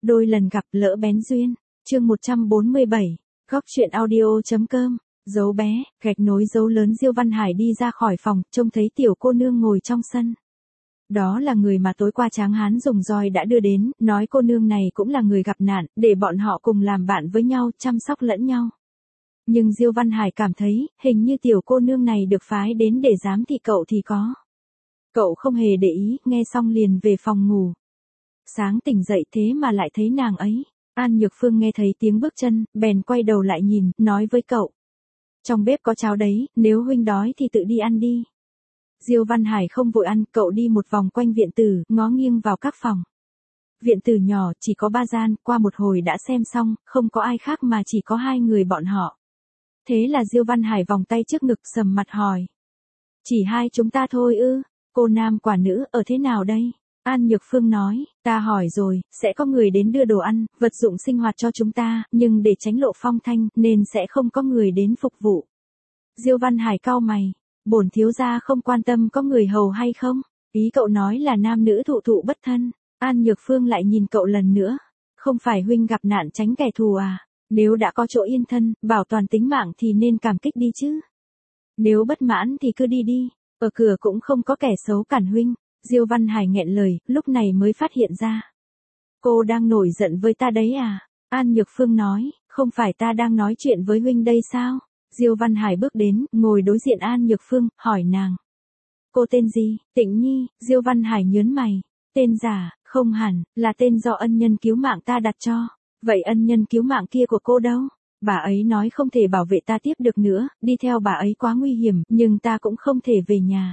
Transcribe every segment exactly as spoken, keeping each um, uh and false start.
Đôi lần gặp lỡ bén duyên. Chương một trăm bốn mươi bảy. Góc truyện audio.com. Dấu bé, gạch nối dấu lớn. Diêu Văn Hải đi ra khỏi phòng, trông thấy tiểu cô nương ngồi trong sân. Đó là người mà tối qua Tráng Hán dùng roi đã đưa đến, nói cô nương này cũng là người gặp nạn, để bọn họ cùng làm bạn với nhau, chăm sóc lẫn nhau. Nhưng Diêu Văn Hải cảm thấy, hình như tiểu cô nương này được phái đến để giám thị cậu thì có. Cậu không hề để ý, nghe xong liền về phòng ngủ. Sáng tỉnh dậy thế mà lại thấy nàng ấy. An Nhược Phương nghe thấy tiếng bước chân, bèn quay đầu lại nhìn, nói với cậu. Trong bếp có cháo đấy, nếu huynh đói thì tự đi ăn đi. Diêu Văn Hải không vội ăn, cậu đi một vòng quanh viện tử, ngó nghiêng vào các phòng. Viện tử nhỏ, chỉ có ba gian, qua một hồi đã xem xong, không có ai khác mà chỉ có hai người bọn họ. Thế là Diêu Văn Hải vòng tay trước ngực sầm mặt hỏi. Chỉ hai chúng ta thôi ư, cô nam quả nữ, ở thế nào đây? An Nhược Phương nói, ta hỏi rồi, sẽ có người đến đưa đồ ăn, vật dụng sinh hoạt cho chúng ta, nhưng để tránh lộ phong thanh, nên sẽ không có người đến phục vụ. Diêu Văn Hải cau mày, bổn thiếu gia không quan tâm có người hầu hay không, ý cậu nói là nam nữ thụ thụ bất thân. An Nhược Phương lại nhìn cậu lần nữa, không phải huynh gặp nạn tránh kẻ thù à, nếu đã có chỗ yên thân, bảo toàn tính mạng thì nên cảm kích đi chứ. Nếu bất mãn thì cứ đi đi, ở cửa cũng không có kẻ xấu cản huynh. Diêu Văn Hải nghẹn lời, lúc này mới phát hiện ra. Cô đang nổi giận với ta đấy à? An Nhược Phương nói, không phải ta đang nói chuyện với huynh đây sao? Diêu Văn Hải bước đến, ngồi đối diện An Nhược Phương, hỏi nàng. Cô tên gì? Tịnh Nhi. Diêu Văn Hải nhớn mày. Tên giả, không hẳn, là tên do ân nhân cứu mạng ta đặt cho. Vậy ân nhân cứu mạng kia của cô đâu? Bà ấy nói không thể bảo vệ ta tiếp được nữa, đi theo bà ấy quá nguy hiểm, nhưng ta cũng không thể về nhà.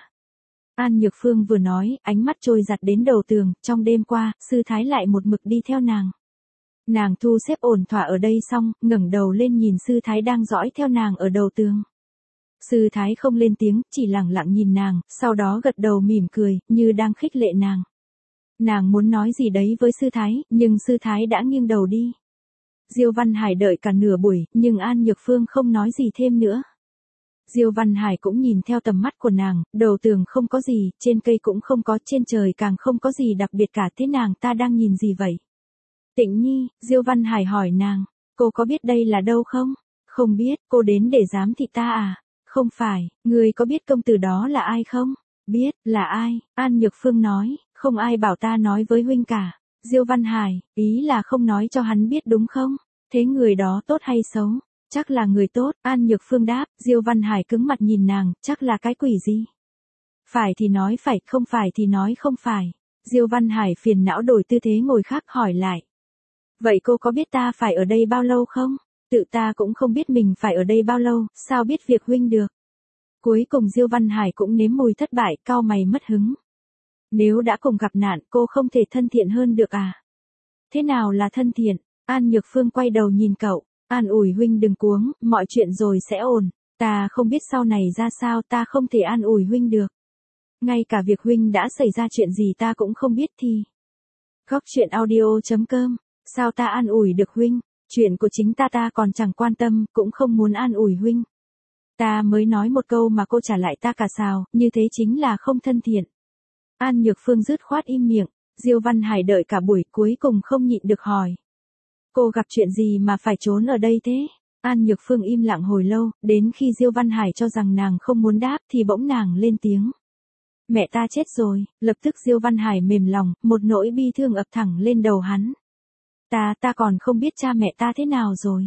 An Nhược Phương vừa nói, ánh mắt trôi giặt đến đầu tường, trong đêm qua, sư thái lại một mực đi theo nàng. Nàng thu xếp ổn thỏa ở đây xong, ngẩng đầu lên nhìn sư thái đang dõi theo nàng ở đầu tường. Sư thái không lên tiếng, chỉ lặng lặng nhìn nàng, sau đó gật đầu mỉm cười, như đang khích lệ nàng. Nàng muốn nói gì đấy với sư thái, nhưng sư thái đã nghiêng đầu đi. Diêu Văn Hải đợi cả nửa buổi, nhưng An Nhược Phương không nói gì thêm nữa. Diêu Văn Hải cũng nhìn theo tầm mắt của nàng, đầu tường không có gì, trên cây cũng không có, trên trời càng không có gì đặc biệt cả, thế nàng ta đang nhìn gì vậy? Tịnh Nhi, Diêu Văn Hải hỏi nàng, cô có biết đây là đâu không? Không biết, cô đến để giám thị ta à? Không phải, người có biết công tử đó là ai không? Biết, là ai? An Nhược Phương nói, không ai bảo ta nói với huynh cả. Diêu Văn Hải, ý là không nói cho hắn biết đúng không? Thế người đó tốt hay xấu? Chắc là người tốt, An Nhược Phương đáp. Diêu Văn Hải cứng mặt nhìn nàng, chắc là cái quỷ gì? Phải thì nói phải, không phải thì nói không phải. Diêu Văn Hải phiền não đổi tư thế ngồi khác hỏi lại. Vậy cô có biết ta phải ở đây bao lâu không? Tự ta cũng không biết mình phải ở đây bao lâu, sao biết việc huynh được? Cuối cùng Diêu Văn Hải cũng nếm mùi thất bại, cau mày mất hứng. Nếu đã cùng gặp nạn, cô không thể thân thiện hơn được à? Thế nào là thân thiện? An Nhược Phương quay đầu nhìn cậu. An ủi huynh đừng cuống, mọi chuyện rồi sẽ ổn. Ta không biết sau này ra sao, ta không thể an ủi huynh được. Ngay cả việc huynh đã xảy ra chuyện gì ta cũng không biết thì. Góc truyện audio.com. Sao ta an ủi được huynh? Chuyện của chính ta ta còn chẳng quan tâm, cũng không muốn an ủi huynh. Ta mới nói một câu mà cô trả lại ta cả sào, như thế chính là không thân thiện. An Nhược Phương dứt khoát im miệng. Diêu Văn Hải đợi cả buổi, cuối cùng không nhịn được hỏi. Cô gặp chuyện gì mà phải trốn ở đây thế? An Nhược Phương im lặng hồi lâu, đến khi Diêu Văn Hải cho rằng nàng không muốn đáp thì bỗng nàng lên tiếng. Mẹ ta chết rồi, lập tức Diêu Văn Hải mềm lòng, một nỗi bi thương ập thẳng lên đầu hắn. Ta, ta còn không biết cha mẹ ta thế nào rồi.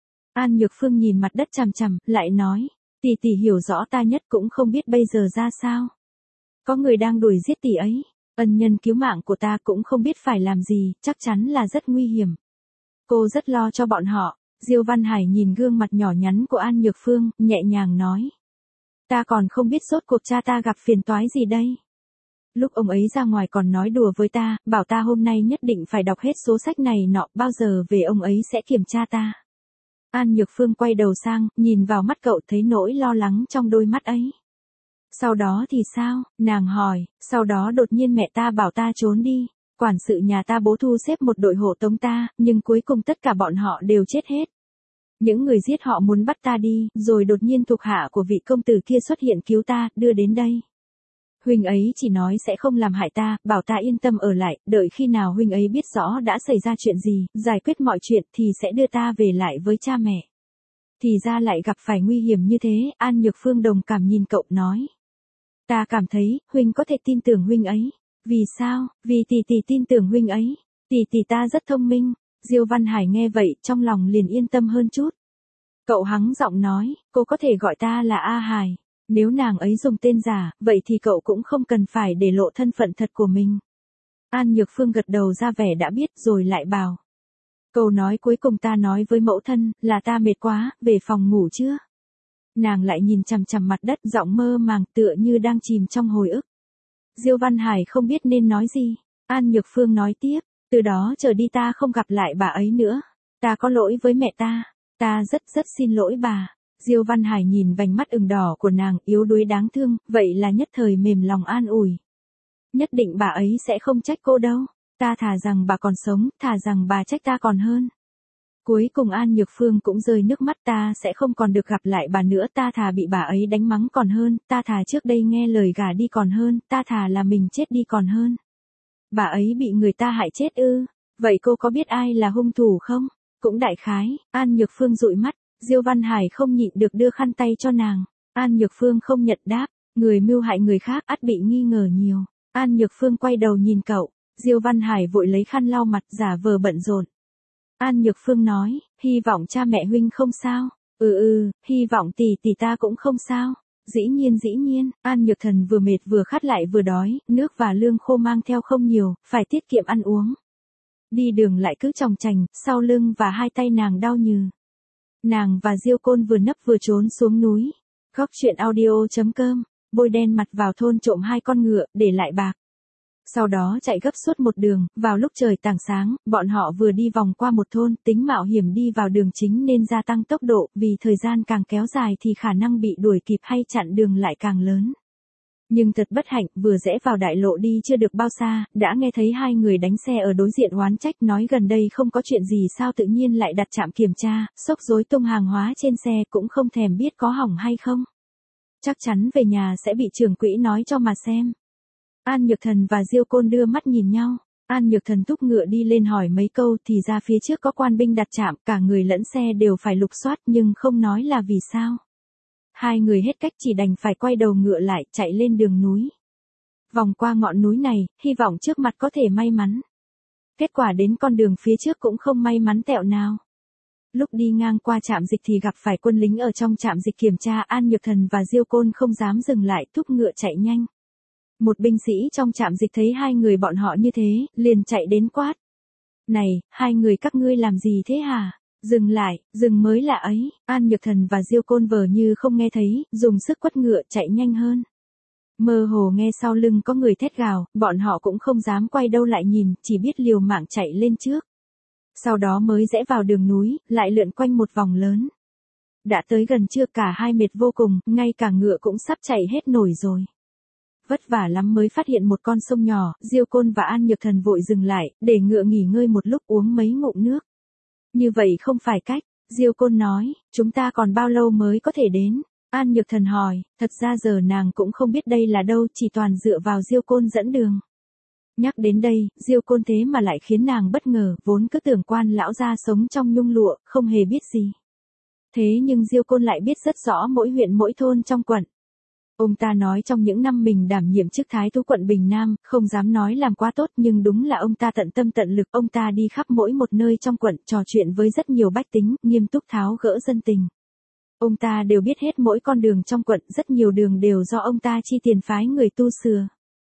An Nhược Phương nhìn mặt đất chằm chằm, lại nói, tỷ tỷ hiểu rõ ta nhất cũng không biết bây giờ ra sao. Có người đang đuổi giết tỷ ấy, ân nhân cứu mạng của ta cũng không biết phải làm gì, chắc chắn là rất nguy hiểm. Cô rất lo cho bọn họ. Diêu Văn Hải nhìn gương mặt nhỏ nhắn của An Nhược Phương, nhẹ nhàng nói. Ta còn không biết rốt cuộc cha ta gặp phiền toái gì đây. Lúc ông ấy ra ngoài còn nói đùa với ta, bảo ta hôm nay nhất định phải đọc hết số sách này nọ, bao giờ về ông ấy sẽ kiểm tra ta. An Nhược Phương quay đầu sang, nhìn vào mắt cậu thấy nỗi lo lắng trong đôi mắt ấy. Sau đó thì sao? Nàng hỏi, sau đó đột nhiên mẹ ta bảo ta trốn đi. Quản sự nhà ta bố thu xếp một đội hộ tống ta, nhưng cuối cùng tất cả bọn họ đều chết hết. Những người giết họ muốn bắt ta đi, rồi đột nhiên thuộc hạ của vị công tử kia xuất hiện cứu ta, đưa đến đây. Huynh ấy chỉ nói sẽ không làm hại ta, bảo ta yên tâm ở lại, đợi khi nào huynh ấy biết rõ đã xảy ra chuyện gì, giải quyết mọi chuyện thì sẽ đưa ta về lại với cha mẹ. Thì ra lại gặp phải nguy hiểm như thế, An Nhược Phương đồng cảm nhìn cậu nói. Ta cảm thấy, huynh có thể tin tưởng huynh ấy. Vì sao? Vì tỷ tỷ tin tưởng huynh ấy. Tỷ tỷ ta rất thông minh. Diêu Văn Hải nghe vậy, trong lòng liền yên tâm hơn chút. Cậu hắng giọng nói, cô có thể gọi ta là A Hải. Nếu nàng ấy dùng tên giả, vậy thì cậu cũng không cần phải để lộ thân phận thật của mình. An Nhược Phương gật đầu ra vẻ đã biết rồi lại bảo. Câu nói cuối cùng ta nói với mẫu thân, là ta mệt quá, về phòng ngủ chưa? Nàng lại nhìn chằm chằm mặt đất, giọng mơ màng tựa như đang chìm trong hồi ức. Diêu Văn Hải không biết nên nói gì. An Nhược Phương nói tiếp, từ đó trở đi ta không gặp lại bà ấy nữa. Ta có lỗi với mẹ ta. Ta rất rất xin lỗi bà. Diêu Văn Hải nhìn vành mắt ửng đỏ của nàng yếu đuối đáng thương, vậy là nhất thời mềm lòng an ủi. Nhất định bà ấy sẽ không trách cô đâu. Ta thà rằng bà còn sống, thà rằng bà trách ta còn hơn. Cuối cùng An Nhược Phương cũng rơi nước mắt, ta sẽ không còn được gặp lại bà nữa, ta thà bị bà ấy đánh mắng còn hơn, ta thà trước đây nghe lời gả đi còn hơn, ta thà là mình chết đi còn hơn. Bà ấy bị người ta hại chết ư? Vậy cô có biết ai là hung thủ không? Cũng đại khái. An Nhược Phương dụi mắt, Diêu Văn Hải không nhịn được đưa khăn tay cho nàng. An Nhược Phương không nhận đáp, người mưu hại người khác ắt bị nghi ngờ nhiều. An Nhược Phương quay đầu nhìn cậu, Diêu Văn Hải vội lấy khăn lau mặt giả vờ bận rộn. An Nhược Phương nói, hy vọng cha mẹ huynh không sao. Ừ ừ, hy vọng tỷ tỷ ta cũng không sao. Dĩ nhiên dĩ nhiên, An Nhược Thần vừa mệt vừa khát lại vừa đói, nước và lương khô mang theo không nhiều, phải tiết kiệm ăn uống. Đi đường lại cứ chòng chành, sau lưng và hai tay nàng đau nhừ. Nàng và Diêu Côn vừa nấp vừa trốn xuống núi. Góc truyện audio chấm com, bôi đen mặt vào thôn trộm hai con ngựa, để lại bạc. Sau đó chạy gấp suốt một đường, vào lúc trời tảng sáng, bọn họ vừa đi vòng qua một thôn, tính mạo hiểm đi vào đường chính nên gia tăng tốc độ, vì thời gian càng kéo dài thì khả năng bị đuổi kịp hay chặn đường lại càng lớn. Nhưng thật bất hạnh, vừa rẽ vào đại lộ đi chưa được bao xa, đã nghe thấy hai người đánh xe ở đối diện oán trách nói gần đây không có chuyện gì sao tự nhiên lại đặt trạm kiểm tra, xốc rối tung hàng hóa trên xe cũng không thèm biết có hỏng hay không. Chắc chắn về nhà sẽ bị trưởng quỹ nói cho mà xem. An Nhược Thần và Diêu Côn đưa mắt nhìn nhau. An Nhược Thần thúc ngựa đi lên hỏi mấy câu thì ra phía trước có quan binh đặt trạm, cả người lẫn xe đều phải lục soát nhưng không nói là vì sao. Hai người hết cách chỉ đành phải quay đầu ngựa lại chạy lên đường núi. Vòng qua ngọn núi này, hy vọng trước mặt có thể may mắn. Kết quả đến con đường phía trước cũng không may mắn tẹo nào. Lúc đi ngang qua trạm dịch thì gặp phải quân lính ở trong trạm dịch kiểm tra, An Nhược Thần và Diêu Côn không dám dừng lại, thúc ngựa chạy nhanh. Một binh sĩ trong trạm dịch thấy hai người bọn họ như thế, liền chạy đến quát. Này, hai người các ngươi làm gì thế hả? Dừng lại, dừng mới là ấy. An Nhược Thần và Diêu Côn vờ như không nghe thấy, dùng sức quất ngựa chạy nhanh hơn. Mơ hồ nghe sau lưng có người thét gào, bọn họ cũng không dám quay đâu lại nhìn, chỉ biết liều mạng chạy lên trước. Sau đó mới rẽ vào đường núi, lại lượn quanh một vòng lớn. Đã tới gần trưa cả hai mệt vô cùng, ngay cả ngựa cũng sắp chạy hết nổi rồi. Vất vả lắm mới phát hiện một con sông nhỏ, Diêu Côn và An Nhược Thần vội dừng lại, để ngựa nghỉ ngơi một lúc uống mấy ngụm nước. Như vậy không phải cách, Diêu Côn nói, chúng ta còn bao lâu mới có thể đến? An Nhược Thần hỏi, thật ra giờ nàng cũng không biết đây là đâu, chỉ toàn dựa vào Diêu Côn dẫn đường. Nhắc đến đây, Diêu Côn thế mà lại khiến nàng bất ngờ, vốn cứ tưởng quan lão gia sống trong nhung lụa, không hề biết gì. Thế nhưng Diêu Côn lại biết rất rõ mỗi huyện mỗi thôn trong quận. Ông ta nói trong những năm mình đảm nhiệm chức thái thú quận Bình Nam, không dám nói làm quá tốt nhưng đúng là ông ta tận tâm tận lực, ông ta đi khắp mỗi một nơi trong quận, trò chuyện với rất nhiều bách tính, nghiêm túc tháo gỡ dân tình. Ông ta đều biết hết mỗi con đường trong quận, rất nhiều đường đều do ông ta chi tiền phái người tu sửa.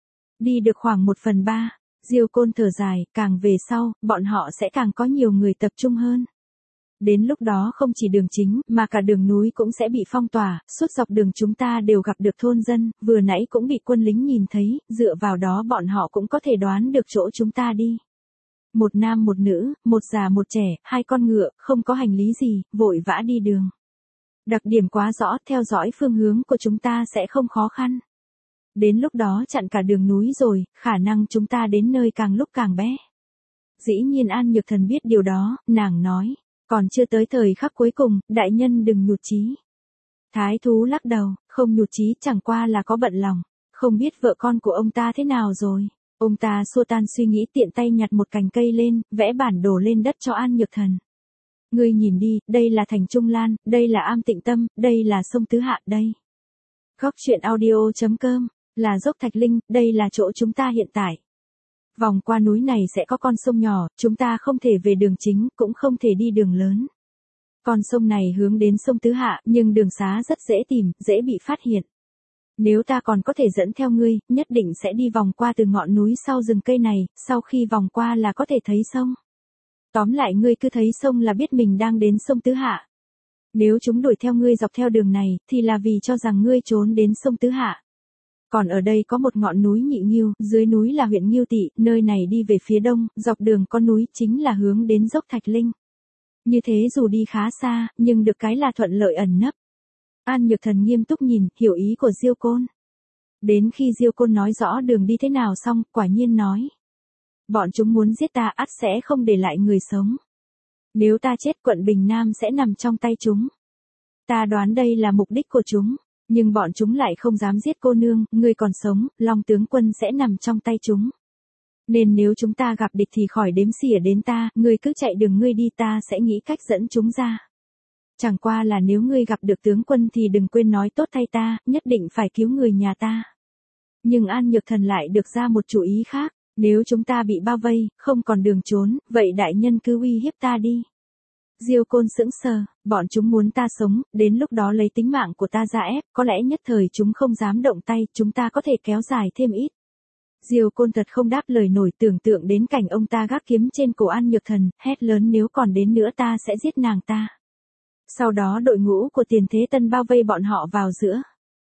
Đi được khoảng một phần ba, Diêu Côn thở dài, càng về sau, bọn họ sẽ càng có nhiều người tập trung hơn. Đến lúc đó không chỉ đường chính, mà cả đường núi cũng sẽ bị phong tỏa, suốt dọc đường chúng ta đều gặp được thôn dân, vừa nãy cũng bị quân lính nhìn thấy, dựa vào đó bọn họ cũng có thể đoán được chỗ chúng ta đi. Một nam một nữ, một già một trẻ, hai con ngựa, không có hành lý gì, vội vã đi đường. Đặc điểm quá rõ, theo dõi phương hướng của chúng ta sẽ không khó khăn. Đến lúc đó chặn cả đường núi rồi, khả năng chúng ta đến nơi càng lúc càng bé. Dĩ nhiên An Nhược Thần biết điều đó, nàng nói. Còn chưa tới thời khắc cuối cùng, đại nhân đừng nhụt chí. Thái thú lắc đầu, không nhụt chí chẳng qua là có bận lòng. Không biết vợ con của ông ta thế nào rồi. Ông ta xua tan suy nghĩ tiện tay nhặt một cành cây lên, vẽ bản đồ lên đất cho An Nhược Thần. Ngươi nhìn đi, đây là thành Trung Lan, đây là Am Tịnh Tâm, đây là sông Tứ Hạ, đây. Góc truyện audio chấm com, là dốc Thạch Linh, đây là chỗ chúng ta hiện tại. Vòng qua núi này sẽ có con sông nhỏ, chúng ta không thể về đường chính, cũng không thể đi đường lớn. Con sông này hướng đến sông Tứ Hạ, nhưng đường xá rất dễ tìm, dễ bị phát hiện. Nếu ta còn có thể dẫn theo ngươi, nhất định sẽ đi vòng qua từ ngọn núi sau rừng cây này, sau khi vòng qua là có thể thấy sông. Tóm lại ngươi cứ thấy sông là biết mình đang đến sông Tứ Hạ. Nếu chúng đuổi theo ngươi dọc theo đường này, thì là vì cho rằng ngươi trốn đến sông Tứ Hạ. Còn ở đây có một ngọn núi Nhị Nghiêu, dưới núi là huyện Nghiêu Tỵ, nơi này đi về phía đông, dọc đường con núi chính là hướng đến dốc Thạch Linh. Như thế dù đi khá xa, nhưng được cái là thuận lợi ẩn nấp. An Nhược Thần nghiêm túc nhìn, hiểu ý của Diêu Côn. Đến khi Diêu Côn nói rõ đường đi thế nào xong, quả nhiên nói. Bọn chúng muốn giết ta ắt sẽ không để lại người sống. Nếu ta chết quận Bình Nam sẽ nằm trong tay chúng. Ta đoán đây là mục đích của chúng, nhưng bọn chúng lại không dám giết cô nương, ngươi còn sống, Long tướng quân sẽ nằm trong tay chúng. Nên nếu chúng ta gặp địch thì khỏi đếm xỉa đến ta, ngươi cứ chạy đường ngươi đi ta sẽ nghĩ cách dẫn chúng ra. Chẳng qua là nếu ngươi gặp được tướng quân thì đừng quên nói tốt thay ta, nhất định phải cứu người nhà ta. Nhưng An Nhược Thần lại được ra một chủ ý khác, nếu chúng ta bị bao vây, không còn đường trốn, vậy đại nhân cứ uy hiếp ta đi. Diêu Côn sững sờ, bọn chúng muốn ta sống, đến lúc đó lấy tính mạng của ta ra ép, có lẽ nhất thời chúng không dám động tay, chúng ta có thể kéo dài thêm ít. Diêu Côn thật không đáp lời nổi, tưởng tượng đến cảnh ông ta gác kiếm trên cổ An Nhược Thần, hét lớn nếu còn đến nữa ta sẽ giết nàng ta. Sau đó đội ngũ của Tiền Thế Tân bao vây bọn họ vào giữa.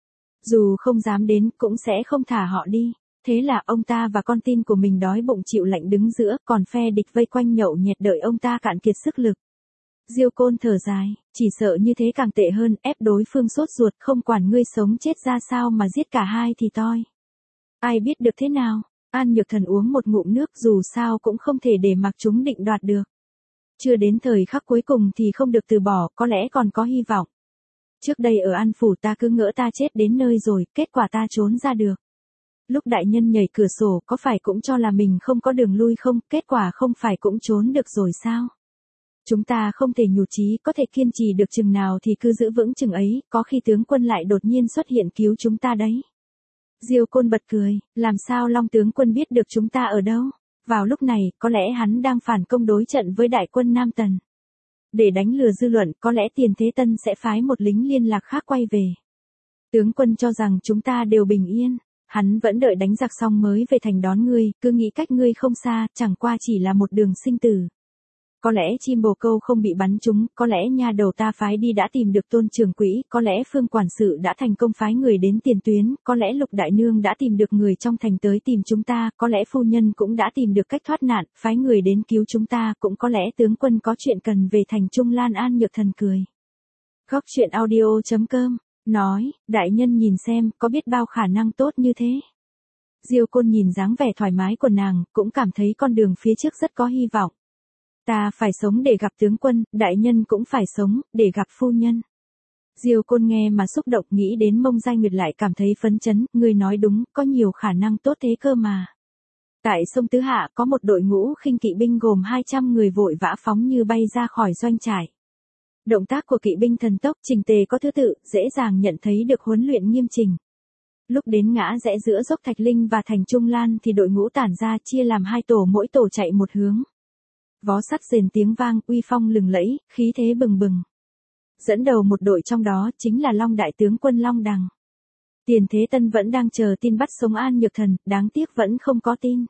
Dù không dám đến, cũng sẽ không thả họ đi. Thế là ông ta và con tin của mình đói bụng chịu lạnh đứng giữa, còn phe địch vây quanh nhậu nhẹt đợi ông ta cạn kiệt sức lực. Diêu Côn thở dài, chỉ sợ như thế càng tệ hơn, ép đối phương sốt ruột, không quản ngươi sống chết ra sao mà giết cả hai thì toi. Ai biết được thế nào, An Nhược Thần uống một ngụm nước dù sao cũng không thể để mặc chúng định đoạt được. Chưa đến thời khắc cuối cùng thì không được từ bỏ, có lẽ còn có hy vọng. Trước đây ở An Phủ ta cứ ngỡ ta chết đến nơi rồi, kết quả ta trốn ra được. Lúc đại nhân nhảy cửa sổ có phải cũng cho là mình không có đường lui không, kết quả không phải cũng trốn được rồi sao? Chúng ta không thể nhụt chí, có thể kiên trì được chừng nào thì cứ giữ vững chừng ấy, có khi tướng quân lại đột nhiên xuất hiện cứu chúng ta đấy. Diêu Côn bật cười, làm sao Long tướng quân biết được chúng ta ở đâu? Vào lúc này, có lẽ hắn đang phản công đối trận với đại quân Nam Tần. Để đánh lừa dư luận, có lẽ Tiền Thế Tân sẽ phái một lính liên lạc khác quay về. Tướng quân cho rằng chúng ta đều bình yên, hắn vẫn đợi đánh giặc xong mới về thành đón ngươi, cứ nghĩ cách ngươi không xa, chẳng qua chỉ là một đường sinh tử. Có lẽ chim bồ câu không bị bắn trúng, có lẽ nha đầu ta phái đi đã tìm được Tôn Trưởng Quỹ, có lẽ Phương quản sự đã thành công phái người đến tiền tuyến, có lẽ Lục đại nương đã tìm được người trong thành tới tìm chúng ta, có lẽ phu nhân cũng đã tìm được cách thoát nạn, phái người đến cứu chúng ta, cũng có lẽ tướng quân có chuyện cần về thành Trung Lan. An Nhược Thần cười. Góc truyện audio chấm com nói, đại nhân nhìn xem, có biết bao khả năng tốt như thế. Diêu Côn nhìn dáng vẻ thoải mái của nàng, cũng cảm thấy con đường phía trước rất có hy vọng. Ta phải sống để gặp tướng quân, đại nhân cũng phải sống, để gặp phu nhân. Diêu Côn nghe mà xúc động, nghĩ đến Mông Giai Nguyệt lại cảm thấy phấn chấn, người nói đúng, có nhiều khả năng tốt thế cơ mà. Tại sông Tứ Hạ có một đội ngũ khinh kỵ binh gồm hai trăm người vội vã phóng như bay ra khỏi doanh trại. Động tác của kỵ binh thần tốc, trình tề có thứ tự, dễ dàng nhận thấy được huấn luyện nghiêm chỉnh. Lúc đến ngã rẽ giữa dốc Thạch Linh và thành Trung Lan thì đội ngũ tản ra chia làm hai tổ, mỗi tổ chạy một hướng. Vó sắt rền tiếng vang, uy phong lừng lẫy, khí thế bừng bừng. Dẫn đầu một đội trong đó chính là Long đại tướng quân Long Đằng. Tiền Thế Tân vẫn đang chờ tin bắt sống An Nhược Thần, đáng tiếc vẫn không có tin.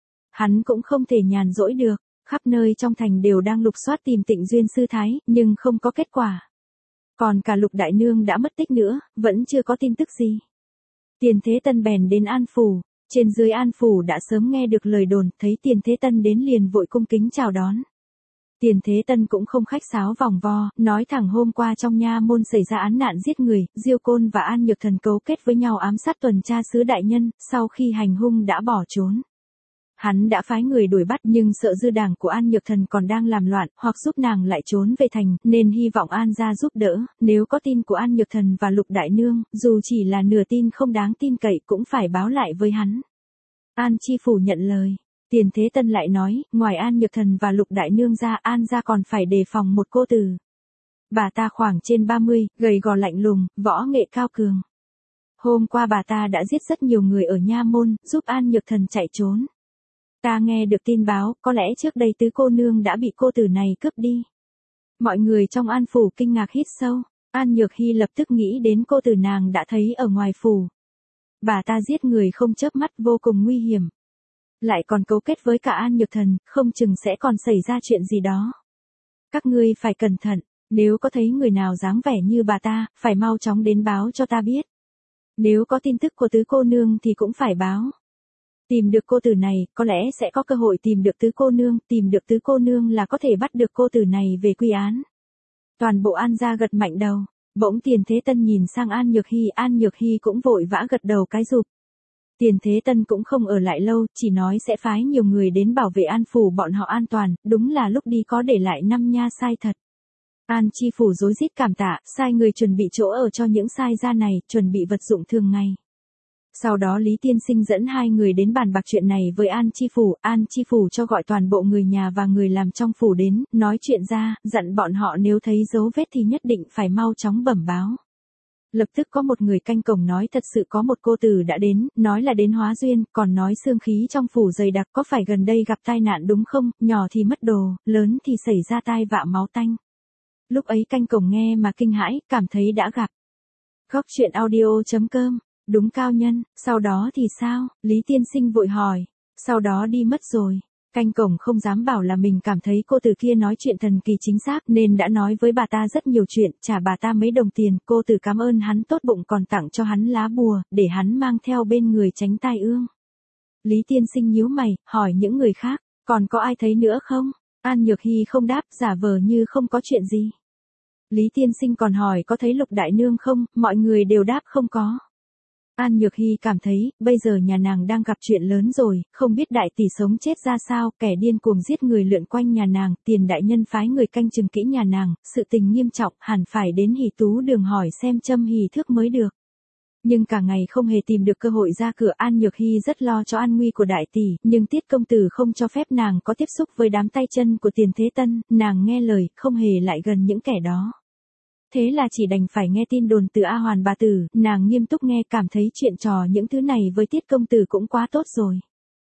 Hắn cũng không thể nhàn rỗi được, khắp nơi trong thành đều đang lục soát tìm Tịnh Duyên sư thái, nhưng không có kết quả. Còn cả Lục đại nương đã mất tích nữa, vẫn chưa có tin tức gì. Tiền Thế Tân bèn đến An Phủ. Trên dưới An Phủ đã sớm nghe được lời đồn, thấy Tiền Thế Tân đến liền vội cung kính chào đón. Tiền Thế Tân cũng không khách sáo vòng vo, nói thẳng hôm qua trong nha môn xảy ra án nạn giết người, Diêu Côn và An Nhược Thần cấu kết với nhau ám sát tuần tra sứ đại nhân, sau khi hành hung đã bỏ trốn. Hắn đã phái người đuổi bắt nhưng sợ dư đảng của An Nhược Thần còn đang làm loạn, hoặc giúp nàng lại trốn về thành, nên hy vọng An gia giúp đỡ, nếu có tin của An Nhược Thần và Lục Đại Nương, dù chỉ là nửa tin không đáng tin cậy cũng phải báo lại với hắn. An Chi Phủ nhận lời. Tiền Thế Tân lại nói, ngoài An Nhược Thần và Lục Đại Nương ra, An gia còn phải đề phòng một cô tử. Bà ta khoảng trên ba mươi, gầy gò lạnh lùng, võ nghệ cao cường. Hôm qua bà ta đã giết rất nhiều người ở nha môn, giúp An Nhược Thần chạy trốn. Ta nghe được tin báo, có lẽ trước đây tứ cô nương đã bị cô tử này cướp đi. Mọi người trong An phủ kinh ngạc hít sâu, An Nhược Hy lập tức nghĩ đến cô tử nàng đã thấy ở ngoài phủ. Bà ta giết người không chớp mắt vô cùng nguy hiểm. Lại còn cấu kết với cả An Nhược Thần, không chừng sẽ còn xảy ra chuyện gì đó. Các ngươi phải cẩn thận, nếu có thấy người nào dáng vẻ như bà ta, phải mau chóng đến báo cho ta biết. Nếu có tin tức của tứ cô nương thì cũng phải báo. Tìm được cô tử này, có lẽ sẽ có cơ hội tìm được tứ cô nương, tìm được tứ cô nương là có thể bắt được cô tử này về quy án. Toàn bộ An gia gật mạnh đầu, bỗng Tiền Thế Tân nhìn sang An Nhược Hy, An Nhược Hy cũng vội vã gật đầu cái rụp. Tiền Thế Tân cũng không ở lại lâu, chỉ nói sẽ phái nhiều người đến bảo vệ An phủ bọn họ an toàn, đúng là lúc đi có để lại năm nha sai thật. An Chi Phủ rối rít cảm tạ, sai người chuẩn bị chỗ ở cho những sai gia này, chuẩn bị vật dụng thường ngày. Sau đó Lý Tiên Sinh dẫn hai người đến bàn bạc chuyện này với An Chi Phủ, An Chi Phủ cho gọi toàn bộ người nhà và người làm trong phủ đến, nói chuyện ra, dặn bọn họ nếu thấy dấu vết thì nhất định phải mau chóng bẩm báo. Lập tức có một người canh cổng nói thật sự có một cô tử đã đến, nói là đến hóa duyên, còn nói xương khí trong phủ dày đặc, có phải gần đây gặp tai nạn đúng không, nhỏ thì mất đồ, lớn thì xảy ra tai vạ máu tanh. Lúc ấy canh cổng nghe mà kinh hãi, cảm thấy đã gặp. Góc truyện audio chấm com, đúng cao nhân, sau đó thì sao, Lý Tiên Sinh vội hỏi, sau đó đi mất rồi. Canh cổng không dám bảo là mình cảm thấy cô tử kia nói chuyện thần kỳ chính xác nên đã nói với bà ta rất nhiều chuyện, trả bà ta mấy đồng tiền, cô tử cảm ơn hắn tốt bụng còn tặng cho hắn lá bùa, để hắn mang theo bên người tránh tai ương. Lý Tiên Sinh nhíu mày, hỏi những người khác, còn có ai thấy nữa không? An Nhược Hy không đáp, giả vờ như không có chuyện gì. Lý Tiên Sinh còn hỏi có thấy Lục Đại Nương không, mọi người đều đáp không có. An Nhược Hy cảm thấy, bây giờ nhà nàng đang gặp chuyện lớn rồi, không biết đại tỷ sống chết ra sao, kẻ điên cuồng giết người lượn quanh nhà nàng, Tiền đại nhân phái người canh chừng kỹ nhà nàng, sự tình nghiêm trọng, hẳn phải đến Hỷ Tú Đường hỏi xem châm hỷ thước mới được. Nhưng cả ngày không hề tìm được cơ hội ra cửa, An Nhược Hy rất lo cho an nguy của đại tỷ, nhưng Tiết công tử không cho phép nàng có tiếp xúc với đám tay chân của Tiền Thế Tân, nàng nghe lời, không hề lại gần những kẻ đó. Thế là chỉ đành phải nghe tin đồn từ A Hoàn bà tử, nàng nghiêm túc nghe cảm thấy chuyện trò những thứ này với Tiết công tử cũng quá tốt rồi.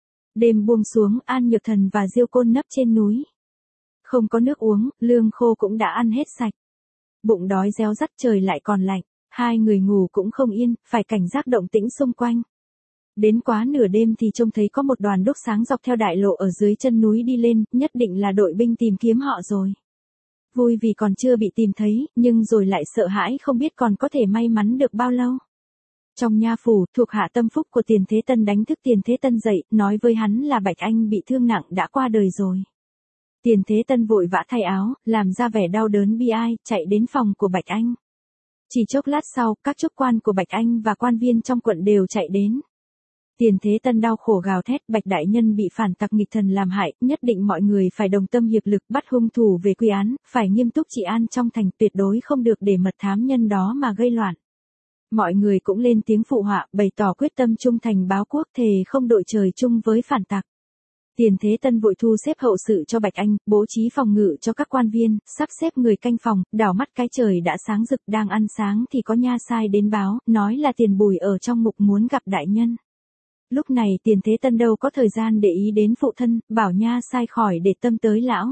Đêm buông xuống, An Nhược Thần và Diêu Côn nấp trên núi. Không có nước uống, lương khô cũng đã ăn hết sạch. Bụng đói réo rắt trời lại còn lạnh, hai người ngủ cũng không yên, phải cảnh giác động tĩnh xung quanh. Đến quá nửa đêm thì trông thấy có một đoàn đuốc sáng dọc theo đại lộ ở dưới chân núi đi lên, nhất định là đội binh tìm kiếm họ rồi. Vui vì còn chưa bị tìm thấy, nhưng rồi lại sợ hãi không biết còn có thể may mắn được bao lâu. Trong nha phủ, thuộc hạ tâm phúc của Tiền Thế Tân đánh thức Tiền Thế Tân dậy, nói với hắn là Bạch Anh bị thương nặng đã qua đời rồi. Tiền Thế Tân vội vã thay áo, làm ra vẻ đau đớn bi ai, chạy đến phòng của Bạch Anh. Chỉ chốc lát sau, các chức quan của Bạch Anh và quan viên trong quận đều chạy đến. Tiền Thế Tân đau khổ gào thét, Bạch đại nhân bị phản tặc nghịch thần làm hại, nhất định mọi người phải đồng tâm hiệp lực bắt hung thủ về quy án, phải nghiêm túc trị an trong thành, tuyệt đối không được để mật thám nhân đó mà gây loạn. Mọi người cũng lên tiếng phụ họa, bày tỏ quyết tâm trung thành báo quốc, thề không đội trời chung với phản tặc. Tiền Thế Tân vội thu xếp hậu sự cho Bạch Anh, bố trí phòng ngự cho các quan viên, sắp xếp người canh phòng, đảo mắt cái trời đã sáng rực, đang ăn sáng thì có nha sai đến báo, nói là Tiền Bùi ở trong mục muốn gặp đại nhân. Lúc này Tiền Thế Tân đâu có thời gian để ý đến phụ thân, bảo nha sai khỏi để tâm tới lão.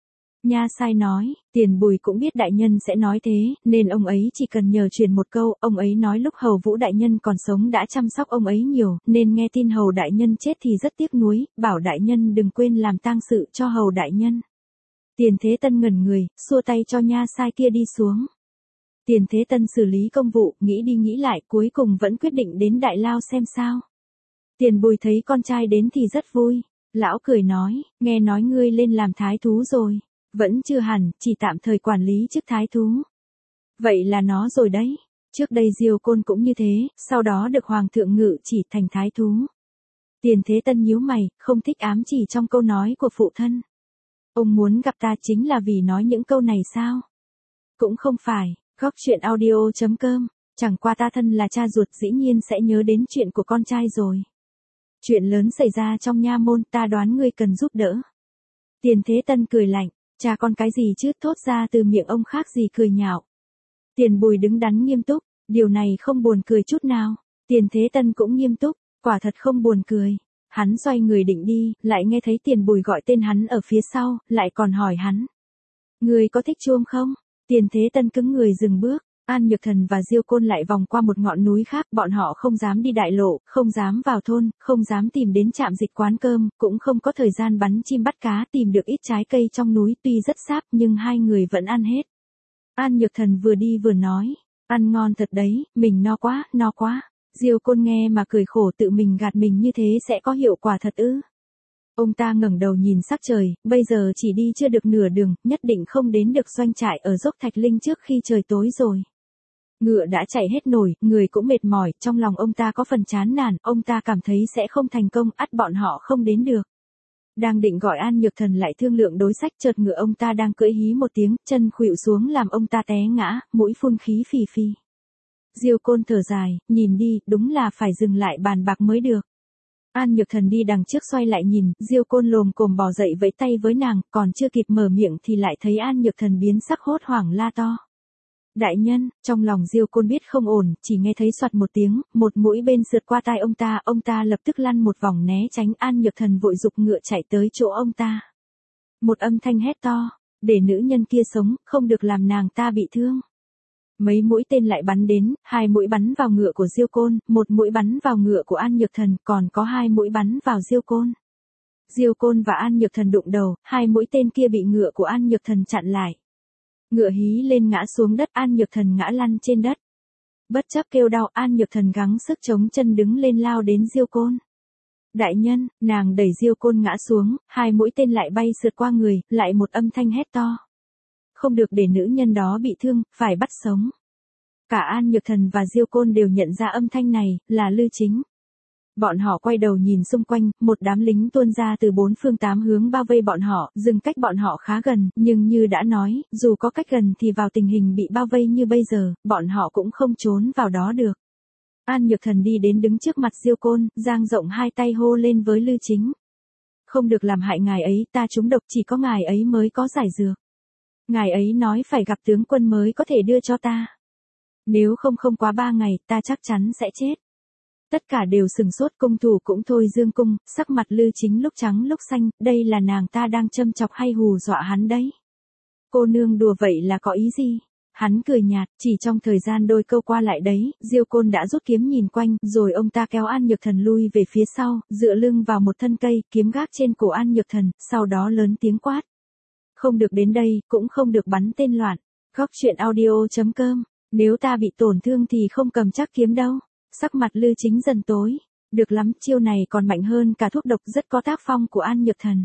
Nha sai nói, Tiền Bùi cũng biết đại nhân sẽ nói thế, nên ông ấy chỉ cần nhờ truyền một câu, ông ấy nói lúc Hầu Vũ đại nhân còn sống đã chăm sóc ông ấy nhiều, nên nghe tin Hầu đại nhân chết thì rất tiếc nuối, bảo đại nhân đừng quên làm tang sự cho Hầu đại nhân. Tiền Thế Tân ngẩn người, xua tay cho nha sai kia đi xuống. Tiền Thế Tân xử lý công vụ, nghĩ đi nghĩ lại, cuối cùng vẫn quyết định đến Đại Lao xem sao. Tiền Bùi thấy con trai đến thì rất vui. Lão cười nói, nghe nói ngươi lên làm thái thú rồi. Vẫn chưa hẳn, chỉ tạm thời quản lý chức thái thú. Vậy là nó rồi đấy. Trước đây Diêu Côn cũng như thế, sau đó được Hoàng thượng ngự chỉ thành thái thú. Tiền Thế Tân nhíu mày, không thích ám chỉ trong câu nói của phụ thân. Ông muốn gặp ta chính là vì nói những câu này sao? Cũng không phải, góc chuyện audio.com, chẳng qua ta thân là cha ruột dĩ nhiên sẽ nhớ đến chuyện của con trai rồi. Chuyện lớn xảy ra trong nha môn, ta đoán ngươi cần giúp đỡ. Tiền Thế Tân cười lạnh, cha con cái gì chứ, thốt ra từ miệng ông khác gì cười nhạo. Tiền Bùi đứng đắn nghiêm túc, điều này không buồn cười chút nào. Tiền Thế Tân cũng nghiêm túc, quả thật không buồn cười. Hắn xoay người định đi, lại nghe thấy Tiền Bùi gọi tên hắn ở phía sau, lại còn hỏi hắn. Người có thích chuông không? Tiền Thế Tân cứng người dừng bước. An Nhược Thần và Diêu Côn lại vòng qua một ngọn núi khác, bọn họ không dám đi đại lộ, không dám vào thôn, không dám tìm đến trạm dịch quán cơm, cũng không có thời gian bắn chim bắt cá, tìm được ít trái cây trong núi, tuy rất sáp nhưng hai người vẫn ăn hết. An Nhược Thần vừa đi vừa nói, ăn ngon thật đấy, mình no quá, no quá. Diêu Côn nghe mà cười khổ, tự mình gạt mình như thế sẽ có hiệu quả thật ư? Ông ta ngẩng đầu nhìn sắc trời, bây giờ chỉ đi chưa được nửa đường, nhất định không đến được doanh trại ở dốc Thạch Linh trước khi trời tối rồi. Ngựa đã chạy hết nổi, người cũng mệt mỏi, trong lòng ông ta có phần chán nản, ông ta cảm thấy sẽ không thành công, ắt bọn họ không đến được. Đang định gọi An Nhược Thần lại thương lượng đối sách, chợt ngựa ông ta đang cưỡi hí một tiếng, chân khuỵu xuống làm ông ta té ngã, mũi phun khí phì phì. Diêu Côn thở dài, nhìn đi, đúng là phải dừng lại bàn bạc mới được. An Nhược Thần đi đằng trước xoay lại nhìn, Diêu Côn lồm cồm bò dậy vẫy tay với nàng, còn chưa kịp mở miệng thì lại thấy An Nhược Thần biến sắc hốt hoảng la to. Đại nhân, trong lòng Diêu Côn biết không ổn, chỉ nghe thấy soạt một tiếng, một mũi bên sượt qua tai ông ta, ông ta lập tức lăn một vòng né tránh. An Nhược Thần vội giục ngựa chạy tới chỗ ông ta. Một âm thanh hét to, để nữ nhân kia sống, không được làm nàng ta bị thương. Mấy mũi tên lại bắn đến, hai mũi bắn vào ngựa của Diêu Côn, một mũi bắn vào ngựa của An Nhược Thần, còn có hai mũi bắn vào Diêu Côn. Diêu Côn và An Nhược Thần đụng đầu, hai mũi tên kia bị ngựa của An Nhược Thần chặn lại. Ngựa hí lên ngã xuống đất, An Nhược Thần ngã lăn trên đất. Bất chấp kêu đau, An Nhược Thần gắng sức chống chân đứng lên lao đến Diêu Côn. Đại nhân, nàng đẩy Diêu Côn ngã xuống, hai mũi tên lại bay sượt qua người, lại một âm thanh hét to. Không được để nữ nhân đó bị thương, phải bắt sống. Cả An Nhược Thần và Diêu Côn đều nhận ra âm thanh này, là Lư Chính. Bọn họ quay đầu nhìn xung quanh, một đám lính tuôn ra từ bốn phương tám hướng bao vây bọn họ, dừng cách bọn họ khá gần, nhưng như đã nói, dù có cách gần thì vào tình hình bị bao vây như bây giờ, bọn họ cũng không trốn vào đó được. An Nhược Thần đi đến đứng trước mặt Diêu Côn, dang rộng hai tay hô lên với Lư Chính. Không được làm hại ngài ấy, ta trúng độc, chỉ có ngài ấy mới có giải dược. Ngài ấy nói phải gặp tướng quân mới có thể đưa cho ta. Nếu không không quá ba ngày, ta chắc chắn sẽ chết. Tất cả đều sừng sốt, cung thủ cũng thôi dương cung, sắc mặt Lư Chính lúc trắng lúc xanh, đây là nàng ta đang châm chọc hay hù dọa hắn đấy. Cô nương đùa vậy là có ý gì? Hắn cười nhạt, chỉ trong thời gian đôi câu qua lại đấy, Diêu Côn đã rút kiếm nhìn quanh, rồi ông ta kéo An Nhược Thần lui về phía sau, dựa lưng vào một thân cây, kiếm gác trên cổ An Nhược Thần, sau đó lớn tiếng quát. Không được đến đây, cũng không được bắn tên loạn. Góc chuyện audio.com, nếu ta bị tổn thương thì không cầm chắc kiếm đâu. Sắc mặt Lư Chính dần tối. Được lắm, chiêu này còn mạnh hơn cả thuốc độc, rất có tác phong của An Nhược Thần.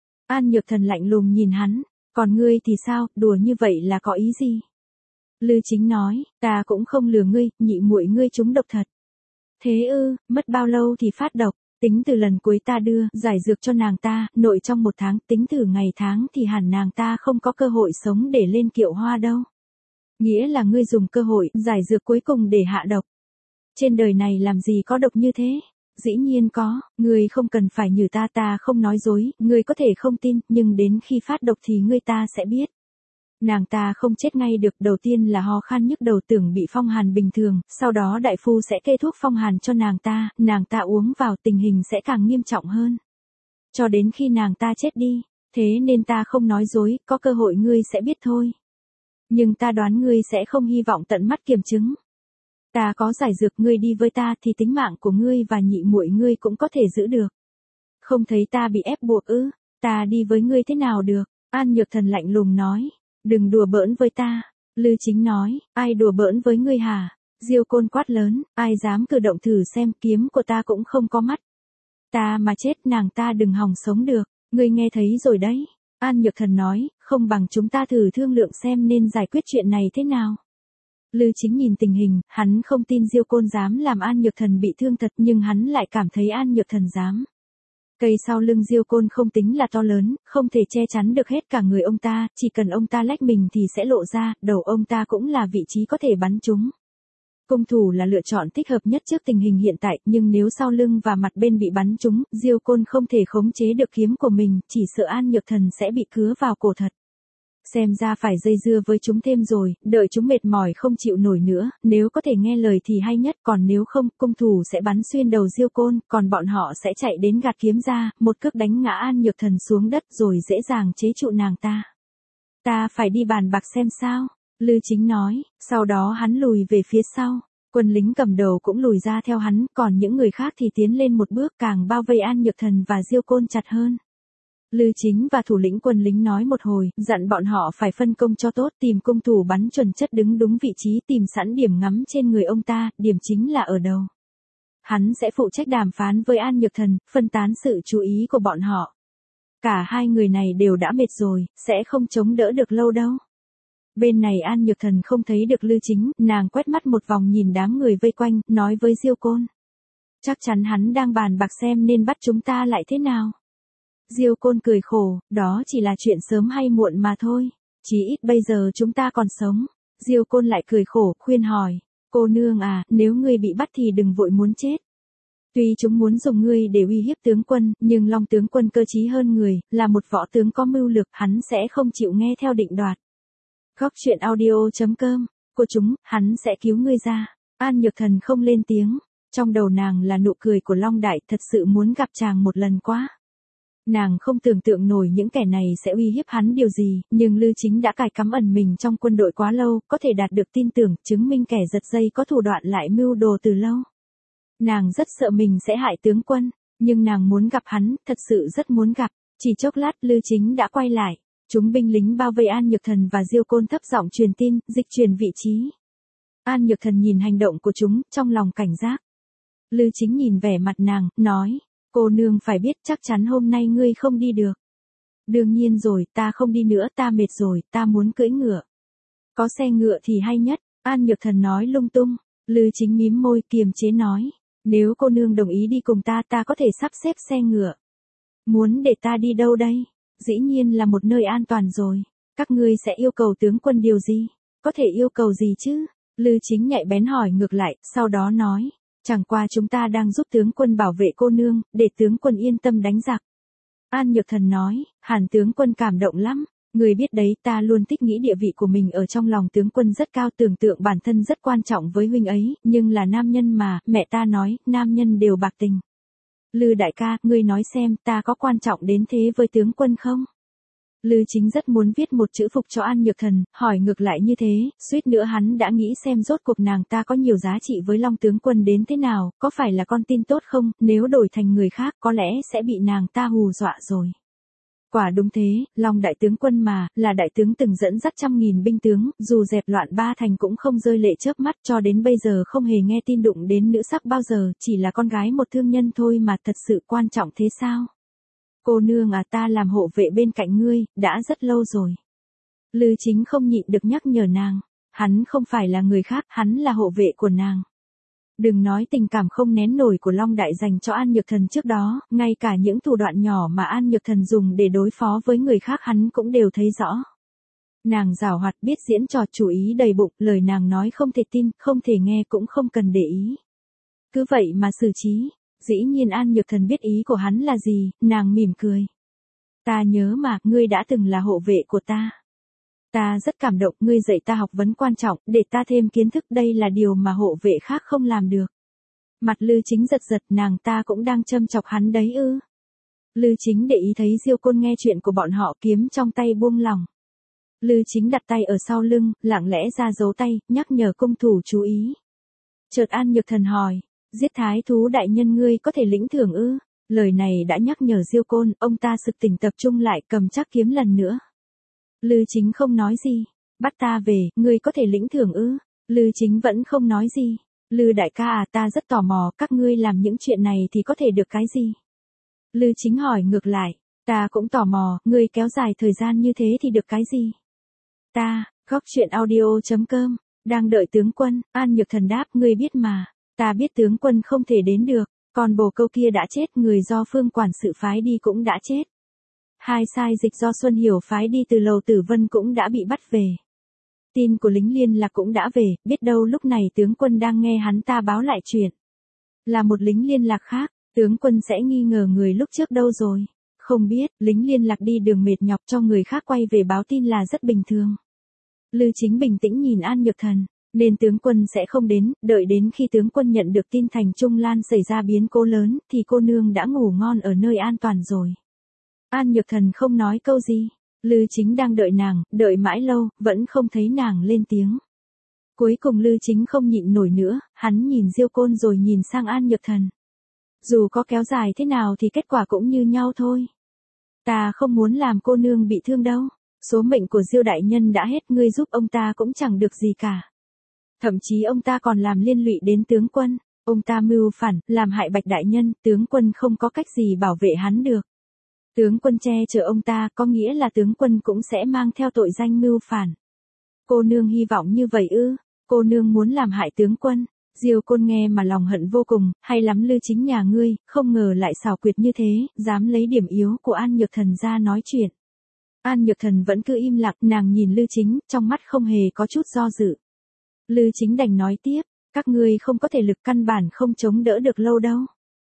An Nhược Thần lạnh lùng nhìn hắn. Còn ngươi thì sao, đùa như vậy là có ý gì? Lư Chính nói, ta cũng không lừa ngươi, nhị muội ngươi trúng độc thật. Thế ư, mất bao lâu thì phát độc? Tính từ lần cuối ta đưa giải dược cho nàng ta, nội trong một tháng, tính từ ngày tháng thì hẳn nàng ta không có cơ hội sống để lên kiệu hoa đâu. Nghĩa là ngươi dùng cơ hội giải dược cuối cùng để hạ độc. Trên đời này làm gì có độc như thế? Dĩ nhiên có, ngươi không cần phải nhử ta, ta không nói dối, ngươi có thể không tin, nhưng đến khi phát độc thì ngươi ta sẽ biết. Nàng ta không chết ngay được, đầu tiên là ho khan nhức đầu, tưởng bị phong hàn bình thường, sau đó đại phu sẽ kê thuốc phong hàn cho nàng ta, nàng ta uống vào tình hình sẽ càng nghiêm trọng hơn. Cho đến khi nàng ta chết đi, thế nên ta không nói dối, có cơ hội ngươi sẽ biết thôi. Nhưng ta đoán ngươi sẽ không hy vọng tận mắt kiểm chứng. Ta có giải dược, ngươi đi với ta thì tính mạng của ngươi và nhị muội ngươi cũng có thể giữ được. Không thấy ta bị ép buộc ư? Ta đi với ngươi thế nào được? An Nhược Thần lạnh lùng nói. Đừng đùa bỡn với ta. Lư Chính nói, ai đùa bỡn với ngươi hả? Diêu Côn quát lớn, ai dám cử động thử xem, kiếm của ta cũng không có mắt. Ta mà chết nàng ta đừng hòng sống được, ngươi nghe thấy rồi đấy. An Nhược Thần nói, không bằng chúng ta thử thương lượng xem nên giải quyết chuyện này thế nào. Lư Chính nhìn tình hình, hắn không tin Diêu Côn dám làm An Nhược Thần bị thương thật, nhưng hắn lại cảm thấy An Nhược Thần dám. Cây sau lưng Diêu Côn không tính là to lớn, không thể che chắn được hết cả người ông ta, chỉ cần ông ta lách mình thì sẽ lộ ra, đầu ông ta cũng là vị trí có thể bắn trúng. Cung thủ là lựa chọn thích hợp nhất trước tình hình hiện tại, nhưng nếu sau lưng và mặt bên bị bắn trúng, Diêu Côn không thể khống chế được kiếm của mình, chỉ sợ An Nhược Thần sẽ bị cứa vào cổ thật. Xem ra phải dây dưa với chúng thêm rồi, đợi chúng mệt mỏi không chịu nổi nữa, nếu có thể nghe lời thì hay nhất, còn nếu không, cung thủ sẽ bắn xuyên đầu Diêu Côn, còn bọn họ sẽ chạy đến gạt kiếm ra, một cước đánh ngã An Nhược Thần xuống đất rồi dễ dàng chế trụ nàng ta. Ta phải đi bàn bạc xem sao, Lư Chính nói, sau đó hắn lùi về phía sau. Quân lính cầm đầu cũng lùi ra theo hắn, còn những người khác thì tiến lên một bước càng bao vây An Nhược Thần và Diêu Côn chặt hơn. Lư Chính và thủ lĩnh quân lính nói một hồi, dặn bọn họ phải phân công cho tốt, tìm cung thủ bắn chuẩn chất đứng đúng vị trí, tìm sẵn điểm ngắm trên người ông ta, điểm chính là ở đầu. Hắn sẽ phụ trách đàm phán với An Nhược Thần, phân tán sự chú ý của bọn họ. Cả hai người này đều đã mệt rồi, sẽ không chống đỡ được lâu đâu. Bên này An Nhược Thần không thấy được Lư Chính, nàng quét mắt một vòng nhìn đám người vây quanh, nói với Diêu Côn. Chắc chắn hắn đang bàn bạc xem nên bắt chúng ta lại thế nào. Diêu Côn cười khổ, đó chỉ là chuyện sớm hay muộn mà thôi. Chí ít bây giờ chúng ta còn sống. Diêu Côn lại cười khổ, khuyên hỏi. Cô nương à, nếu ngươi bị bắt thì đừng vội muốn chết. Tuy chúng muốn dùng ngươi để uy hiếp tướng quân, nhưng Long tướng quân cơ trí hơn người, là một võ tướng có mưu lược, hắn sẽ không chịu nghe theo định đoạt. Góc truyện audio chấm com, của chúng, hắn sẽ cứu ngươi ra. An Nhược Thần không lên tiếng. Trong đầu nàng là nụ cười của Long Đại, thật sự muốn gặp chàng một lần quá. Nàng không tưởng tượng nổi những kẻ này sẽ uy hiếp hắn điều gì, nhưng Lư Chính đã cài cắm ẩn mình trong quân đội quá lâu, có thể đạt được tin tưởng, chứng minh kẻ giật dây có thủ đoạn lại mưu đồ từ lâu. Nàng rất sợ mình sẽ hại tướng quân, nhưng nàng muốn gặp hắn, thật sự rất muốn gặp. Chỉ chốc lát Lư Chính đã quay lại. Chúng binh lính bao vây An Nhược Thần và Diêu Côn thấp giọng truyền tin, dịch chuyển vị trí. An Nhược Thần nhìn hành động của chúng, trong lòng cảnh giác. Lư Chính nhìn vẻ mặt nàng, nói. Cô nương phải biết chắc chắn hôm nay ngươi không đi được. Đương nhiên rồi, ta không đi nữa, ta mệt rồi, ta muốn cưỡi ngựa. Có xe ngựa thì hay nhất, An Nhược Thần nói lung tung. Lư Chính mím môi kiềm chế nói. Nếu cô nương đồng ý đi cùng ta, ta có thể sắp xếp xe ngựa. Muốn để ta đi đâu đây? Dĩ nhiên là một nơi an toàn rồi. Các ngươi sẽ yêu cầu tướng quân điều gì? Có thể yêu cầu gì chứ? Lư Chính nhạy bén hỏi ngược lại, sau đó nói. Chẳng qua chúng ta đang giúp tướng quân bảo vệ cô nương, để tướng quân yên tâm đánh giặc. An Nhược Thần nói, Hàn tướng quân cảm động lắm. Người biết đấy, ta luôn thích nghĩ địa vị của mình ở trong lòng tướng quân rất cao, tưởng tượng bản thân rất quan trọng với huynh ấy, nhưng là nam nhân mà, mẹ ta nói, nam nhân đều bạc tình. Lư đại ca, ngươi nói xem, ta có quan trọng đến thế với tướng quân không? Lư Chính rất muốn viết một chữ phục cho An Nhược Thần, hỏi ngược lại như thế, suýt nữa hắn đã nghĩ xem rốt cuộc nàng ta có nhiều giá trị với Long tướng quân đến thế nào, có phải là con tin tốt không, nếu đổi thành người khác có lẽ sẽ bị nàng ta hù dọa rồi. Quả đúng thế, Long đại tướng quân mà, là đại tướng từng dẫn dắt trăm nghìn binh tướng, dù dẹp loạn ba thành cũng không rơi lệ chớp mắt, cho đến bây giờ không hề nghe tin đụng đến nữ sắc bao giờ, chỉ là con gái một thương nhân thôi mà, thật sự quan trọng thế sao? Cô nương à, ta làm hộ vệ bên cạnh ngươi, đã rất lâu rồi. Lư Chính không nhịn được nhắc nhở nàng, hắn không phải là người khác, hắn là hộ vệ của nàng. Đừng nói tình cảm không nén nổi của Long Đại dành cho An Nhược Thần trước đó, ngay cả những thủ đoạn nhỏ mà An Nhược Thần dùng để đối phó với người khác hắn cũng đều thấy rõ. Nàng giảo hoạt biết diễn trò, chủ ý đầy bụng, lời nàng nói không thể tin, không thể nghe cũng không cần để ý. Cứ vậy mà xử trí. Dĩ nhiên An Nhược Thần biết ý của hắn là gì, nàng mỉm cười. Ta nhớ mà, ngươi đã từng là hộ vệ của ta. Ta rất cảm động, ngươi dạy ta học vấn quan trọng, để ta thêm kiến thức, đây là điều mà hộ vệ khác không làm được. Mặt Lư Chính giật giật, nàng ta cũng đang châm chọc hắn đấy ư. Lư Chính để ý thấy Diêu Côn nghe chuyện của bọn họ, kiếm trong tay buông lỏng. Lư Chính đặt tay ở sau lưng, lặng lẽ ra giấu tay, nhắc nhở cung thủ chú ý. Chợt An Nhược Thần hỏi. Giết thái thú đại nhân ngươi có thể lĩnh thưởng ư? Lời này đã nhắc nhở Diêu Côn, ông ta sực tỉnh tập trung lại, cầm chắc kiếm lần nữa. Lư Chính không nói gì. Bắt ta về, ngươi có thể lĩnh thưởng ư? Lư Chính vẫn không nói gì. Lư đại ca à, ta rất tò mò, các ngươi làm những chuyện này thì có thể được cái gì? Lư Chính hỏi ngược lại, ta cũng tò mò, ngươi kéo dài thời gian như thế thì được cái gì? Ta, góc truyện audio chấm com Đang đợi tướng quân, An Nhược Thần đáp, ngươi biết mà, ta biết tướng quân không thể đến được, còn bồ câu kia đã chết, người do Phương quản sự phái đi cũng đã chết. Hai sai dịch do Xuân Hiểu phái đi từ Lầu Tử Vân cũng đã bị bắt về. Tin của lính liên lạc cũng đã về, biết đâu lúc này tướng quân đang nghe hắn ta báo lại chuyện. Là một lính liên lạc khác, tướng quân sẽ nghi ngờ người lúc trước đâu rồi. Không biết, lính liên lạc đi đường mệt nhọc cho người khác quay về báo tin là rất bình thường. Lư Chính bình tĩnh nhìn An Nhược Thần, nên tướng quân sẽ không đến, đợi đến khi tướng quân nhận được tin thành Trung Lan xảy ra biến cố lớn, thì cô nương đã ngủ ngon ở nơi an toàn rồi. An Nhược Thần không nói câu gì, Lư Chính đang đợi nàng, đợi mãi lâu, vẫn không thấy nàng lên tiếng. Cuối cùng Lư Chính không nhịn nổi nữa, hắn nhìn Diêu Côn rồi nhìn sang An Nhược Thần. Dù có kéo dài thế nào thì kết quả cũng như nhau thôi. Ta không muốn làm cô nương bị thương đâu. Số mệnh của Diêu đại nhân đã hết, ngươi giúp ông ta cũng chẳng được gì cả. Thậm chí ông ta còn làm liên lụy đến tướng quân. Ông ta mưu phản, làm hại Bạch đại nhân, tướng quân không có cách gì bảo vệ hắn được. Tướng quân che chở ông ta có nghĩa là tướng quân cũng sẽ mang theo tội danh mưu phản. Cô nương hy vọng như vậy ư? Cô nương muốn làm hại tướng quân? Diêu Côn nghe mà lòng hận vô cùng, hay lắm Lư Chính nhà ngươi, không ngờ lại xảo quyệt như thế, dám lấy điểm yếu của An Nhược Thần ra nói chuyện. An Nhược Thần vẫn cứ im lặng, nàng nhìn Lư Chính, trong mắt không hề có chút do dự. Lư Chính đành nói tiếp, các ngươi không có thể lực, căn bản không chống đỡ được lâu đâu.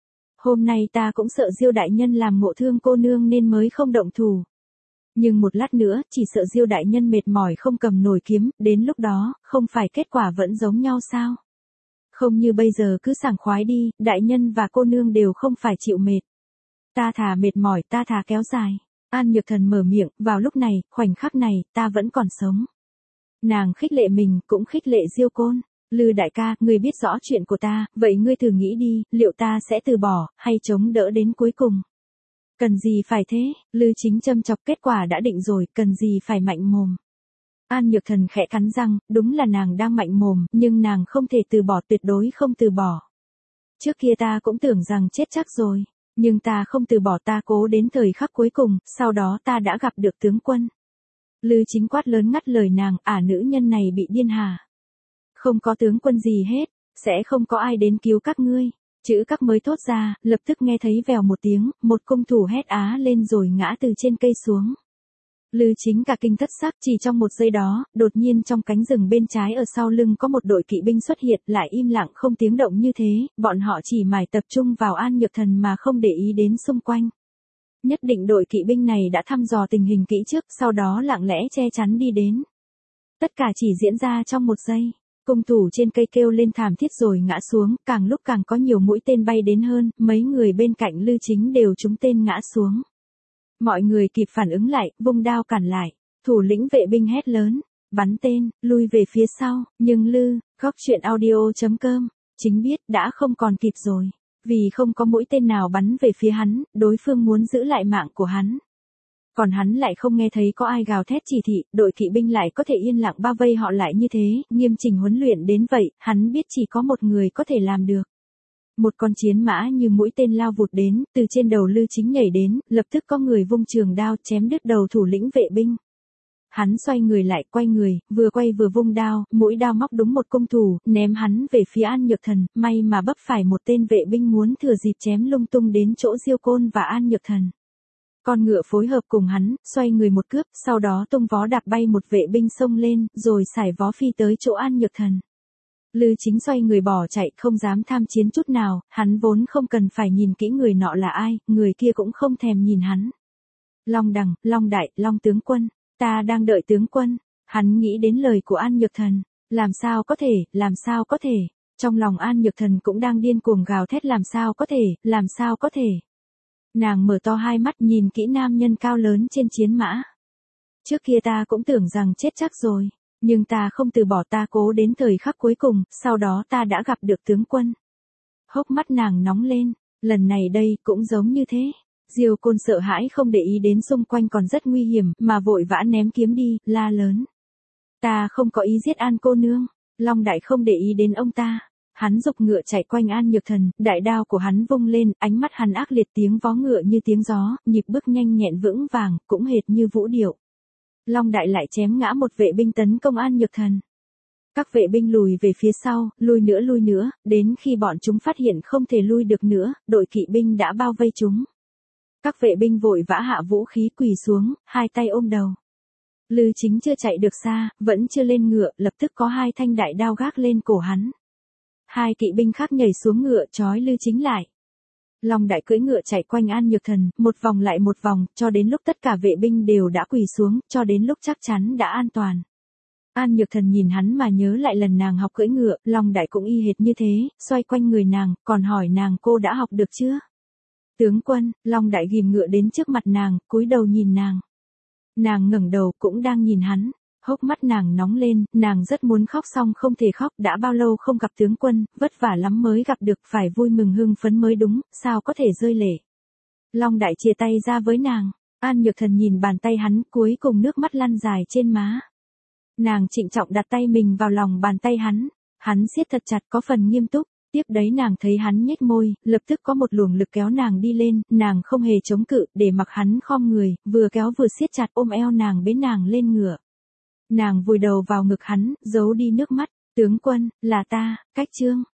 Hôm nay ta cũng sợ Diêu đại nhân làm ngộ thương cô nương nên mới không động thủ. Nhưng một lát nữa, chỉ sợ Diêu đại nhân mệt mỏi không cầm nổi kiếm, đến lúc đó, không phải kết quả vẫn giống nhau sao? Không như bây giờ cứ sảng khoái đi, đại nhân và cô nương đều không phải chịu mệt. Ta thà mệt mỏi, ta thà kéo dài. An Nhược Thần mở miệng, vào lúc này, khoảnh khắc này, ta vẫn còn sống. Nàng khích lệ mình, cũng khích lệ Diêu Côn. Lư đại ca, ngươi biết rõ chuyện của ta, vậy ngươi thử nghĩ đi, liệu ta sẽ từ bỏ, hay chống đỡ đến cuối cùng? Cần gì phải thế, Lư Chính châm chọc, kết quả đã định rồi, cần gì phải mạnh mồm. An Nhược Thần khẽ cắn răng, đúng là nàng đang mạnh mồm, nhưng nàng không thể từ bỏ, tuyệt đối không từ bỏ. Trước kia ta cũng tưởng rằng chết chắc rồi, nhưng ta không từ bỏ, ta cố đến thời khắc cuối cùng, sau đó ta đã gặp được tướng quân. Lư Chính quát lớn ngắt lời nàng, ả nữ nhân này bị điên hả? Không có tướng quân gì hết, sẽ không có ai đến cứu các ngươi. Chữ các mới thốt ra, lập tức nghe thấy vèo một tiếng, một cung thủ hét á lên rồi ngã từ trên cây xuống. Lư Chính cả kinh thất sắc, chỉ trong một giây đó, đột nhiên trong cánh rừng bên trái ở sau lưng có một đội kỵ binh xuất hiện, lại im lặng không tiếng động như thế, bọn họ chỉ mải tập trung vào An Nhược Thần mà không để ý đến xung quanh. Nhất định đội kỵ binh này đã thăm dò tình hình kỹ trước, sau đó lặng lẽ che chắn đi đến. Tất cả chỉ diễn ra trong một giây. Cung thủ trên cây kêu lên thảm thiết rồi ngã xuống, càng lúc càng có nhiều mũi tên bay đến hơn, mấy người bên cạnh Lư Chính đều trúng tên ngã xuống. Mọi người kịp phản ứng lại, vung đao cản lại, thủ lĩnh vệ binh hét lớn, bắn tên, lui về phía sau, nhưng Lư, góc truyện audio chấm com, Chính biết đã không còn kịp rồi, vì không có mũi tên nào bắn về phía hắn, đối phương muốn giữ lại mạng của hắn. Còn hắn lại không nghe thấy có ai gào thét chỉ thị, đội kỵ binh lại có thể yên lặng bao vây họ lại như thế, nghiêm chỉnh huấn luyện đến vậy, hắn biết chỉ có một người có thể làm được. Một con chiến mã như mũi tên lao vụt đến, từ trên đầu Lư Chính nhảy đến, lập tức có người vung trường đao chém đứt đầu thủ lĩnh vệ binh. Hắn xoay người lại, quay người, vừa quay vừa vung đao, mũi đao móc đúng một cung thủ, ném hắn về phía An Nhược Thần, may mà bấp phải một tên vệ binh muốn thừa dịp chém lung tung đến chỗ Diêu Côn và An Nhược Thần. Con ngựa phối hợp cùng hắn, xoay người một cướp, sau đó tung vó đạp bay một vệ binh xông lên, rồi sải vó phi tới chỗ An Nhược Thần. Lư Chính xoay người bỏ chạy, không dám tham chiến chút nào, hắn vốn không cần phải nhìn kỹ người nọ là ai, người kia cũng không thèm nhìn hắn. Long đằng, Long đại, Long tướng quân, ta đang đợi tướng quân. Hắn nghĩ đến lời của An Nhược Thần, làm sao có thể, làm sao có thể. Trong lòng An Nhược Thần cũng đang điên cuồng gào thét, làm sao có thể, làm sao có thể. Nàng mở to hai mắt nhìn kỹ nam nhân cao lớn trên chiến mã. Trước kia ta cũng tưởng rằng chết chắc rồi, nhưng ta không từ bỏ, ta cố đến thời khắc cuối cùng, sau đó ta đã gặp được tướng quân. Hốc mắt nàng nóng lên, lần này đây cũng giống như thế. Diêu Côn sợ hãi không để ý đến xung quanh còn rất nguy hiểm, mà vội vã ném kiếm đi, la lớn. Ta không có ý giết An cô nương. Long đại không để ý đến ông ta. Hắn giục ngựa chạy quanh An Nhược Thần, đại đao của hắn vung lên, ánh mắt hắn ác liệt, tiếng vó ngựa như tiếng gió, nhịp bước nhanh nhẹn vững vàng, cũng hệt như vũ điệu. Long đại lại chém ngã một vệ binh tấn công An Nhược Thần. Các vệ binh lùi về phía sau, lui nữa lui nữa, đến khi bọn chúng phát hiện không thể lui được nữa, đội kỵ binh đã bao vây chúng. Các vệ binh vội vã hạ vũ khí quỳ xuống, hai tay ôm đầu. Lư Chính chưa chạy được xa, vẫn chưa lên ngựa, lập tức có hai thanh đại đao gác lên cổ hắn. Hai kỵ binh khác nhảy xuống ngựa trói Lư Chính lại. Long Đại cưỡi ngựa chạy quanh An Nhược Thần, một vòng lại một vòng, cho đến lúc tất cả vệ binh đều đã quỳ xuống, cho đến lúc chắc chắn đã an toàn. An Nhược Thần nhìn hắn mà nhớ lại lần nàng học cưỡi ngựa, Long Đại cũng y hệt như thế, xoay quanh người nàng, còn hỏi nàng cô đã học được chưa? Tướng quân, Long Đại ghim ngựa đến trước mặt nàng, cúi đầu nhìn nàng. Nàng ngẩng đầu cũng đang nhìn hắn, hốc mắt nàng nóng lên, nàng rất muốn khóc xong không thể khóc, đã bao lâu không gặp tướng quân, vất vả lắm mới gặp được, phải vui mừng hưng phấn mới đúng, sao có thể rơi lệ. Long Đại chia tay ra với nàng, An Nhược Thần nhìn bàn tay hắn, cuối cùng nước mắt lăn dài trên má. Nàng trịnh trọng đặt tay mình vào lòng bàn tay hắn, hắn siết thật chặt có phần nghiêm túc, tiếp đấy nàng thấy hắn nhếch môi, lập tức có một luồng lực kéo nàng đi lên, nàng không hề chống cự, để mặc hắn khom người, vừa kéo vừa siết chặt ôm eo nàng bế nàng lên ngựa. Nàng vùi đầu vào ngực hắn, giấu đi nước mắt, tướng quân, là ta, Cách Trương.